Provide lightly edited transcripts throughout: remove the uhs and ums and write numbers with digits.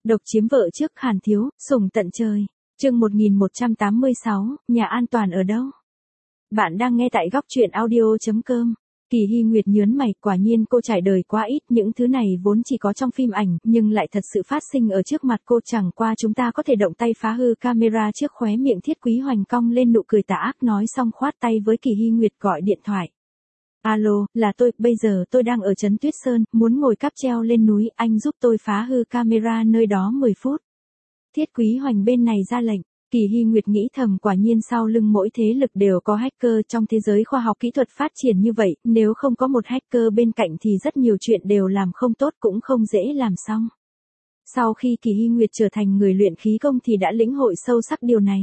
Độc chiếm vợ trước Hàn Thiếu, sủng tận trời. Chương 1186, nhà an toàn ở đâu? Bạn đang nghe tại góc truyện audio.com. Kỳ Hy Nguyệt nhớn mày, quả nhiên cô trải đời quá ít, những thứ này vốn chỉ có trong phim ảnh, nhưng lại thật sự phát sinh ở trước mặt cô, chẳng qua chúng ta có thể động tay phá hư camera trước khóe miệng Thiết Quý Hoành cong lên nụ cười tà ác, nói xong khoát tay với Kỳ Hy Nguyệt gọi điện thoại. Alo, là tôi, bây giờ tôi đang ở trấn Tuyết Sơn, muốn ngồi cáp treo lên núi, anh giúp tôi phá hư camera nơi đó 10 phút. Thiết Quý Hoành bên này ra lệnh. Kỳ Hy Nguyệt nghĩ thầm, quả nhiên sau lưng mỗi thế lực đều có hacker, trong thế giới khoa học kỹ thuật phát triển như vậy, nếu không có một hacker bên cạnh thì rất nhiều chuyện đều làm không tốt, cũng không dễ làm xong. Sau khi Kỳ Hy Nguyệt trở thành người luyện khí công thì đã lĩnh hội sâu sắc điều này.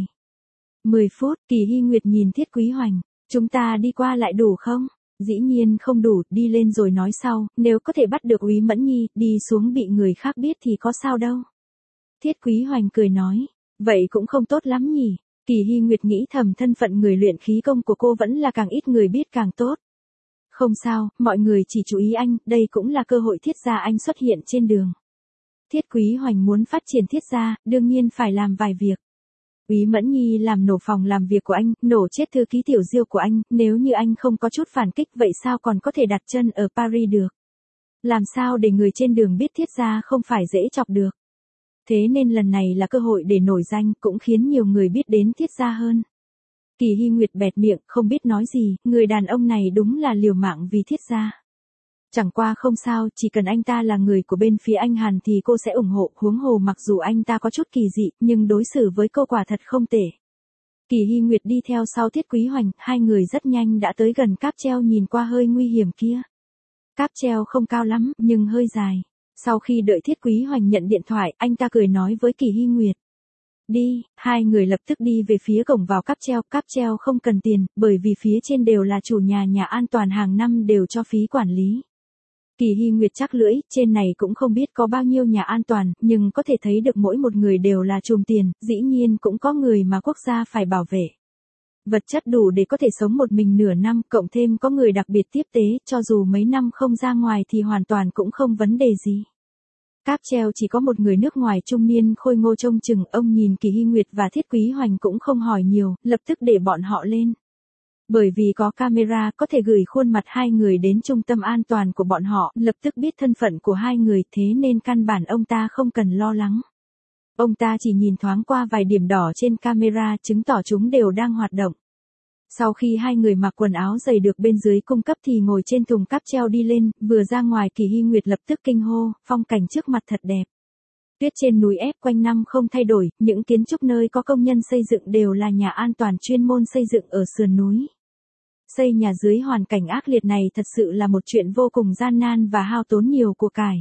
10 phút, Kỳ Hy Nguyệt nhìn Thiết Quý Hoành, chúng ta đi qua lại đủ không? Dĩ nhiên không đủ, đi lên rồi nói sau, nếu có thể bắt được Úy Mẫn Nhi, đi xuống bị người khác biết thì có sao đâu. Thiết Quý Hoành cười nói, vậy cũng không tốt lắm nhỉ. Kỳ Hy Nguyệt nghĩ thầm, thân phận người luyện khí công của cô vẫn là càng ít người biết càng tốt. Không sao, mọi người chỉ chú ý anh, đây cũng là cơ hội Thiết gia anh xuất hiện trên đường. Thiết Quý Hoành muốn phát triển Thiết gia, đương nhiên phải làm vài việc. Úy Mẫn Nhi làm nổ phòng làm việc của anh, nổ chết thư ký Tiểu Diêu của anh, nếu như anh không có chút phản kích vậy sao còn có thể đặt chân ở Paris được. Làm sao để người trên đường biết Thiết gia không phải dễ chọc được. Thế nên lần này là cơ hội để nổi danh, cũng khiến nhiều người biết đến Thiết gia hơn. Kỳ Hy Nguyệt bẹt miệng, không biết nói gì, người đàn ông này đúng là liều mạng vì Thiết gia. Chẳng qua không sao, chỉ cần anh ta là người của bên phía anh Hàn thì cô sẽ ủng hộ, huống hồ mặc dù anh ta có chút kỳ dị, nhưng đối xử với cô quả thật không tệ. Kỳ Hy Nguyệt đi theo sau Thiết Quý Hoành, hai người rất nhanh đã tới gần cáp treo nhìn qua hơi nguy hiểm kia. Cáp treo không cao lắm, nhưng hơi dài. Sau khi đợi Thiết Quý Hoành nhận điện thoại, anh ta cười nói với Kỳ Hy Nguyệt. Đi, hai người lập tức đi về phía cổng vào cáp treo không cần tiền, bởi vì phía trên đều là chủ nhà an toàn hàng năm đều cho phí quản lý. Kỳ Hy Nguyệt chắc lưỡi, trên này cũng không biết có bao nhiêu nhà an toàn, nhưng có thể thấy được mỗi một người đều là trùm tiền, dĩ nhiên cũng có người mà quốc gia phải bảo vệ. Vật chất đủ để có thể sống một mình nửa năm, cộng thêm có người đặc biệt tiếp tế, cho dù mấy năm không ra ngoài thì hoàn toàn cũng không vấn đề gì. Cáp treo chỉ có một người nước ngoài trung niên khôi ngô trông chừng, ông nhìn Kỳ Hy Nguyệt và Thiết Quý Hoành cũng không hỏi nhiều, lập tức để bọn họ lên. Bởi vì có camera có thể gửi khuôn mặt hai người đến trung tâm an toàn của bọn họ, lập tức biết thân phận của hai người, thế nên căn bản ông ta không cần lo lắng. Ông ta chỉ nhìn thoáng qua vài điểm đỏ trên camera, chứng tỏ chúng đều đang hoạt động. Sau khi hai người mặc quần áo dày được bên dưới cung cấp thì ngồi trên thùng cáp treo đi lên, vừa ra ngoài Kỳ Hy Nguyệt lập tức kinh hô, phong cảnh trước mặt thật đẹp. Tuyết trên núi ép quanh năm không thay đổi, những kiến trúc nơi có công nhân xây dựng đều là nhà an toàn chuyên môn xây dựng ở sườn núi. Xây nhà dưới hoàn cảnh ác liệt này thật sự là một chuyện vô cùng gian nan và hao tốn nhiều của cải.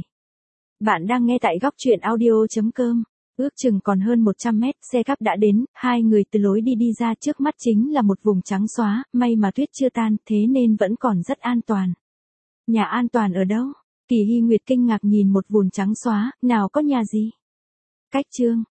Bạn đang nghe tại góc truyện audio.com. Ước chừng còn hơn 100 mét, xe cáp đã đến, hai người từ lối đi ra, trước mắt chính là một vùng trắng xóa, may mà tuyết chưa tan, thế nên vẫn còn rất an toàn. Nhà an toàn ở đâu? Kỳ Hy Nguyệt kinh ngạc nhìn một vùng trắng xóa, nào có nhà gì? Cách chương.